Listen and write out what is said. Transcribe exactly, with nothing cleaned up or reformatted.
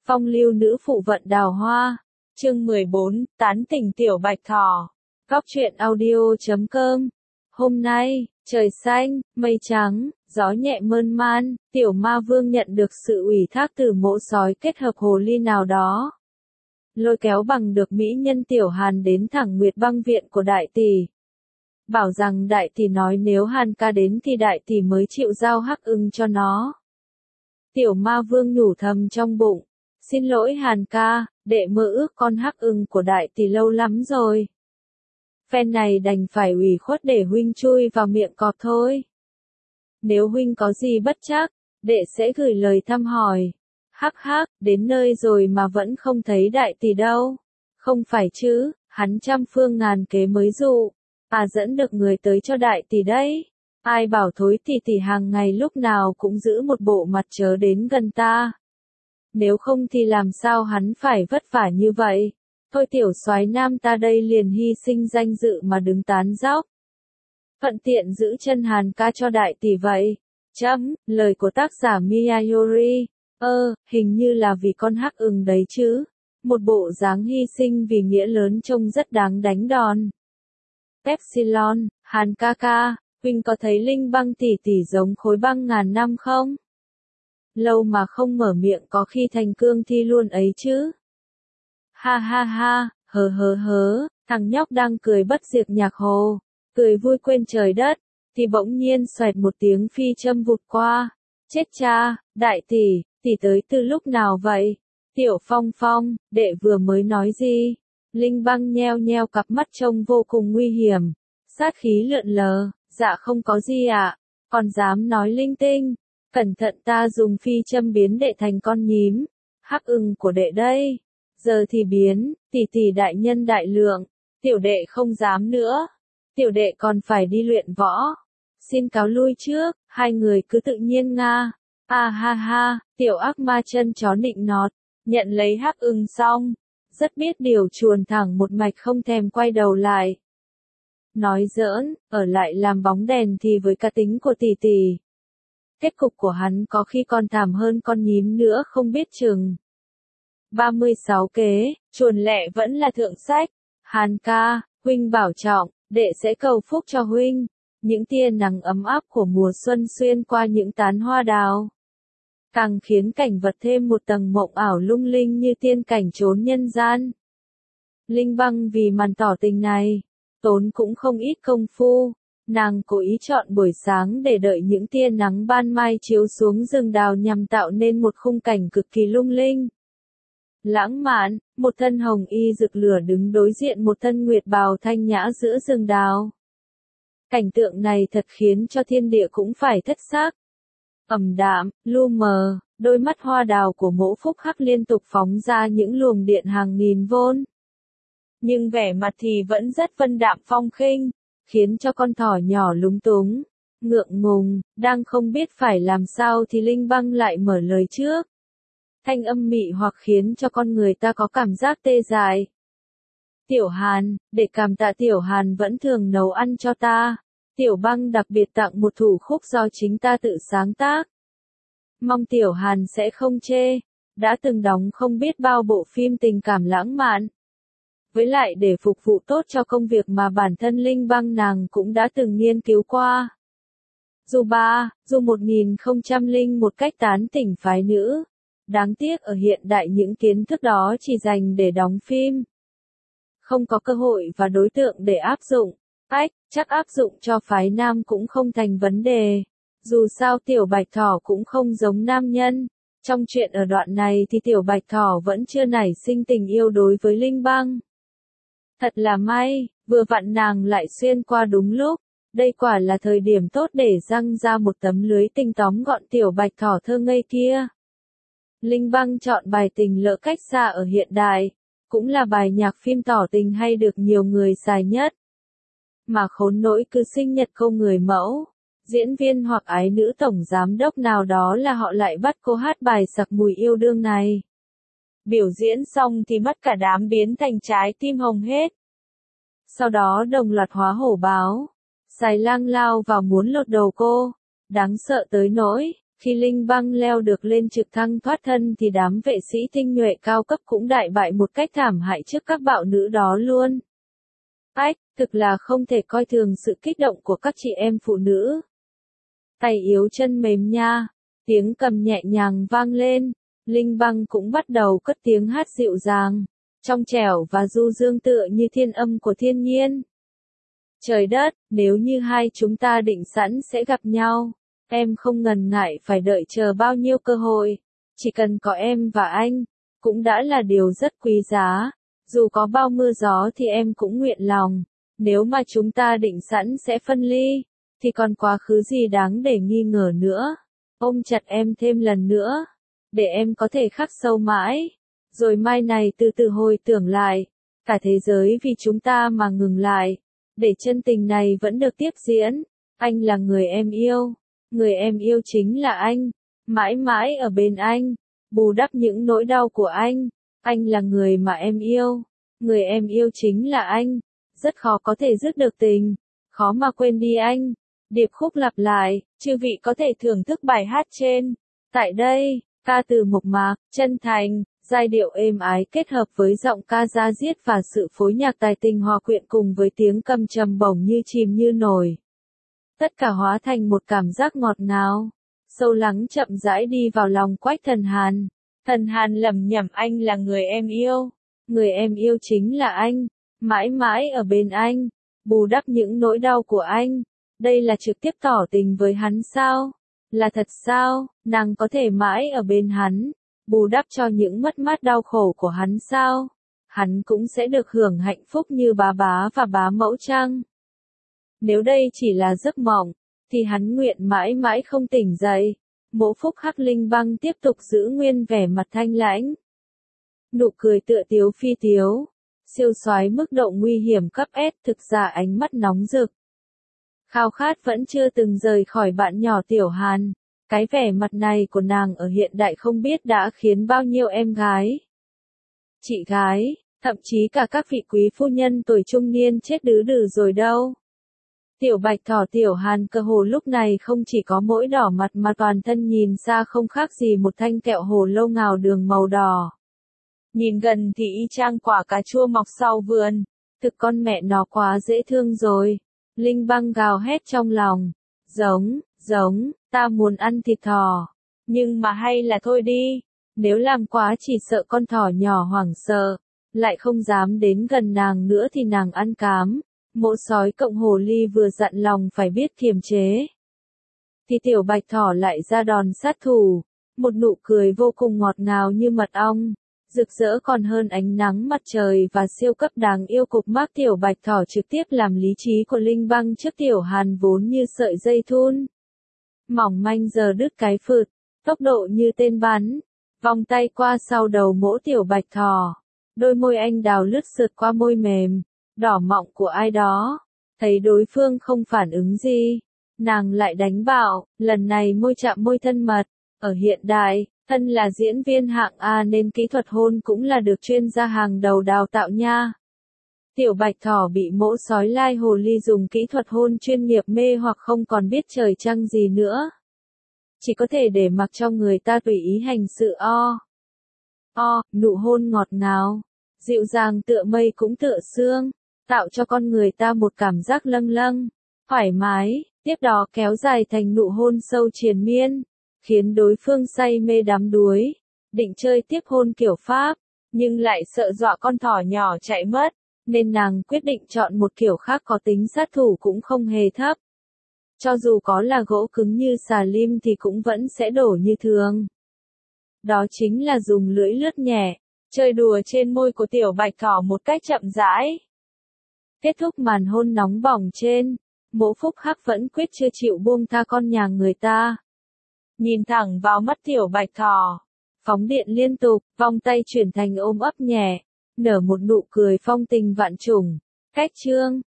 Phong lưu nữ phụ vận đào hoa. Chương mười bốn, tán tỉnh tiểu bạch thỏ. Góc truyện audio chấm com. Hôm nay, trời xanh, mây trắng, gió nhẹ mơn man, tiểu ma vương nhận được sự ủy thác từ mỗ sói kết hợp hồ ly nào đó. Lôi kéo bằng được mỹ nhân tiểu Hàn đến thẳng Nguyệt Băng viện của đại tỷ. Bảo rằng đại tỷ nói nếu Hàn ca đến thì đại tỷ mới chịu giao hắc ưng cho nó. Tiểu ma vương nhủ thầm trong bụng. Xin lỗi Hàn ca, đệ mơ ước con hắc ưng của đại tỷ lâu lắm rồi. Phen này đành phải ủy khuất để huynh chui vào miệng cọp thôi. Nếu huynh có gì bất trắc, đệ sẽ gửi lời thăm hỏi. Hắc hắc, đến nơi rồi mà vẫn không thấy đại tỷ đâu. Không phải chứ, hắn trăm phương ngàn kế mới dụ. À dẫn được người tới cho đại tỷ đấy. Ai bảo thối tỷ tỷ hàng ngày lúc nào cũng giữ một bộ mặt chớ đến gần ta. Nếu không thì làm sao hắn phải vất vả như vậy. Thôi tiểu soái nam ta đây liền hy sinh danh dự mà đứng tán dóc. Thuận tiện giữ chân Hàn ca cho đại tỷ vậy. Chấm, lời của tác giả Miyayori. Ơ, hình như là vì con hắc ưng đấy chứ. Một bộ dáng hy sinh vì nghĩa lớn trông rất đáng đánh đòn. Epsilon, Hàn ca ca, huynh có thấy Linh Băng tỷ tỷ giống khối băng ngàn năm không? Lâu mà không mở miệng có khi thành cương thi luôn ấy chứ. Ha ha ha, hờ hờ hớ, thằng nhóc đang cười bất diệt nhạc hồ, cười vui quên trời đất, thì bỗng nhiên xoẹt một tiếng phi châm vụt qua. Chết cha, đại tỷ, tỷ tới từ lúc nào vậy? Tiểu Phong Phong, đệ vừa mới nói gì? Linh Băng nheo nheo cặp mắt trông vô cùng nguy hiểm, sát khí lượn lờ, dạ không có gì ạ, à. Còn dám nói linh tinh. Cẩn thận ta dùng phi châm biến đệ thành con nhím. Hắc ưng của đệ đây. Giờ thì biến, tỷ tỷ đại nhân đại lượng. Tiểu đệ không dám nữa. Tiểu đệ còn phải đi luyện võ. Xin cáo lui trước, hai người cứ tự nhiên nga. À ha ha, tiểu ác ma chân chó nịnh nọt. Nhận lấy hắc ưng xong. Rất biết điều chuồn thẳng một mạch không thèm quay đầu lại. Nói giỡn, ở lại làm bóng đèn thì với cá tính của tỷ tỷ. Kết cục của hắn có khi còn thảm hơn con nhím nữa không biết chừng. ba mươi sáu kế, chuồn lẹ vẫn là thượng sách. Hàn ca, huynh bảo trọng, đệ sẽ cầu phúc cho huynh. Những tia nắng ấm áp của mùa xuân xuyên qua những tán hoa đào. Càng khiến cảnh vật thêm một tầng mộng ảo lung linh như tiên cảnh trốn nhân gian. Linh Băng vì màn tỏ tình này, tốn cũng không ít công phu. Nàng cố ý chọn buổi sáng để đợi những tia nắng ban mai chiếu xuống rừng đào nhằm tạo nên một khung cảnh cực kỳ lung linh. Lãng mạn, một thân hồng y rực lửa đứng đối diện một thân nguyệt bào thanh nhã giữa rừng đào. Cảnh tượng này thật khiến cho thiên địa cũng phải thất xác. Ẩm đạm, lu mờ, đôi mắt hoa đào của mỗ phúc hắc liên tục phóng ra những luồng điện hàng nghìn vôn. Nhưng vẻ mặt thì vẫn rất vân đạm phong khinh. Khiến cho con thỏ nhỏ lúng túng, ngượng ngùng, đang không biết phải làm sao thì Linh Băng lại mở lời trước. Thanh âm mị hoặc khiến cho con người ta có cảm giác tê dại. Tiểu Hàn, để cảm tạ Tiểu Hàn vẫn thường nấu ăn cho ta. Tiểu Băng đặc biệt tặng một thủ khúc do chính ta tự sáng tác. Mong Tiểu Hàn sẽ không chê, đã từng đóng không biết bao bộ phim tình cảm lãng mạn. Với lại để phục vụ tốt cho công việc mà bản thân Linh Băng nàng cũng đã từng nghiên cứu qua. Dù ba, dù một nghìn không trăm lẻ một cách tán tỉnh phái nữ. Đáng tiếc ở hiện đại những kiến thức đó chỉ dành để đóng phim. Không có cơ hội và đối tượng để áp dụng. Ách, chắc áp dụng cho phái nam cũng không thành vấn đề. Dù sao tiểu bạch thỏ cũng không giống nam nhân. Trong chuyện ở đoạn này thì tiểu bạch thỏ vẫn chưa nảy sinh tình yêu đối với Linh Băng. Thật là may, vừa vặn nàng lại xuyên qua đúng lúc. Đây quả là thời điểm tốt để răng ra một tấm lưới tinh tóm gọn tiểu bạch thỏ thơ ngây kia. Linh Băng chọn bài tình lỡ cách xa ở hiện đại, cũng là bài nhạc phim tỏ tình hay được nhiều người xài nhất. Mà khốn nỗi cứ sinh nhật cô người mẫu, diễn viên hoặc ái nữ tổng giám đốc nào đó là họ lại bắt cô hát bài sặc mùi yêu đương này. Biểu diễn xong thì mắt cả đám biến thành trái tim hồng hết. Sau đó đồng loạt hóa hổ báo. Xài lang lao vào muốn lột đầu cô. Đáng sợ tới nỗi, Khi Linh Băng leo được lên trực thăng thoát thân thì đám vệ sĩ tinh nhuệ cao cấp cũng đại bại một cách thảm hại trước các bạo nữ đó luôn. Ách, thực là không thể coi thường sự kích động của các chị em phụ nữ. Tay yếu chân mềm nha, tiếng cầm nhẹ nhàng vang lên, Linh Băng cũng bắt đầu cất tiếng hát dịu dàng, trong trẻo và du dương tựa như thiên âm của thiên nhiên. Trời đất, nếu như hai chúng ta định sẵn sẽ gặp nhau, em không ngần ngại phải đợi chờ bao nhiêu cơ hội, chỉ cần có em và anh, cũng đã là điều rất quý giá, dù có bao mưa gió thì em cũng nguyện lòng, nếu mà chúng ta định sẵn sẽ phân ly, thì còn quá khứ gì đáng để nghi ngờ nữa, ôm chặt em thêm lần nữa, để em có thể khắc sâu mãi, rồi mai này từ từ hồi tưởng lại, cả thế giới vì chúng ta mà ngừng lại, để chân tình này vẫn được tiếp diễn, anh là người em yêu. Người em yêu chính là anh, mãi mãi ở bên anh, bù đắp những nỗi đau của anh, anh là người mà em yêu, người em yêu chính là anh, rất khó có thể dứt được tình, khó mà quên đi anh. Điệp khúc lặp lại, chư vị có thể thưởng thức bài hát trên. Tại đây, ca từ mộc mạc, chân thành, giai điệu êm ái kết hợp với giọng ca da diết và sự phối nhạc tài tình hòa quyện cùng với tiếng cầm trầm bổng như chìm như nổi. Tất cả hóa thành một cảm giác ngọt ngào, sâu lắng chậm rãi đi vào lòng Quách Thần Hàn. Thần Hàn lẩm nhẩm anh là người em yêu, người em yêu chính là anh, mãi mãi ở bên anh, bù đắp những nỗi đau của anh. Đây là trực tiếp tỏ tình với hắn sao? Là thật sao? Nàng có thể mãi ở bên hắn, bù đắp cho những mất mát đau khổ của hắn sao? Hắn cũng sẽ được hưởng hạnh phúc như bá bá và bá mẫu chăng? Nếu đây chỉ là giấc mộng, thì hắn nguyện mãi mãi không tỉnh dậy. Mộ Phúc Hắc Linh Băng tiếp tục giữ nguyên vẻ mặt thanh lãnh. Nụ cười tựa tiếu phi tiếu, siêu soái mức độ nguy hiểm cấp S, thực ra ánh mắt nóng rực. Khao khát vẫn chưa từng rời khỏi bạn nhỏ Tiểu Hàn. Cái vẻ mặt này của nàng ở hiện đại không biết đã khiến bao nhiêu em gái, chị gái, thậm chí cả các vị quý phu nhân tuổi trung niên chết đứ đừ rồi đâu. Tiểu Bạch Thỏ Tiểu Hàn cơ hồ lúc này không chỉ có mỗi đỏ mặt mà toàn thân nhìn xa không khác gì một thanh kẹo hồ lô ngào đường màu đỏ. Nhìn gần thì y chang quả cà chua mọc sau vườn, thực con mẹ nó quá dễ thương rồi. Linh Băng gào hét trong lòng, giống, giống, ta muốn ăn thịt thỏ, nhưng mà hay là thôi đi, nếu làm quá chỉ sợ con thỏ nhỏ hoảng sợ, lại không dám đến gần nàng nữa thì nàng ăn cám. Mộ sói cộng hồ ly vừa dặn lòng phải biết kiềm chế. Thì Tiểu Bạch Thỏ lại ra đòn sát thủ, một nụ cười vô cùng ngọt ngào như mật ong, rực rỡ còn hơn ánh nắng mặt trời và siêu cấp đáng yêu cục mác. Tiểu Bạch Thỏ trực tiếp làm lý trí của Linh Băng trước Tiểu Hàn vốn như sợi dây thun. Mỏng manh giờ đứt cái phượt, tốc độ như tên bắn, vòng tay qua sau đầu mỗ Tiểu Bạch Thỏ, đôi môi anh đào lướt sượt qua môi mềm, đỏ mọng của ai đó, thấy đối phương không phản ứng gì, nàng lại đánh bạo, lần này môi chạm môi thân mật, ở hiện đại, thân là diễn viên hạng A nên kỹ thuật hôn cũng là được chuyên gia hàng đầu đào tạo nha. Tiểu Bạch Thỏ bị mỗ sói lai hồ ly dùng kỹ thuật hôn chuyên nghiệp mê hoặc không còn biết trời trăng gì nữa. Chỉ có thể để mặc cho người ta tùy ý hành sự o. O, nụ hôn ngọt ngào, dịu dàng tựa mây cũng tựa sương, tạo cho con người ta một cảm giác lâng lâng, thoải mái, tiếp đó kéo dài thành nụ hôn sâu triền miên, khiến đối phương say mê đắm đuối, định chơi tiếp hôn kiểu Pháp, nhưng lại sợ dọa con thỏ nhỏ chạy mất, nên nàng quyết định chọn một kiểu khác có tính sát thủ cũng không hề thấp. Cho dù có là gỗ cứng như xà lim thì cũng vẫn sẽ đổ như thường. Đó chính là dùng lưỡi lướt nhẹ, chơi đùa trên môi của Tiểu Bạch Thỏ một cách chậm rãi. Kết thúc màn hôn nóng bỏng trên, Mộ Phúc Hắc vẫn quyết chưa chịu buông tha con nhà người ta. Nhìn thẳng vào mắt Tiểu Bạch Thỏ, phóng điện liên tục, vòng tay chuyển thành ôm ấp nhẹ, nở một nụ cười phong tình vạn trùng. Cách chương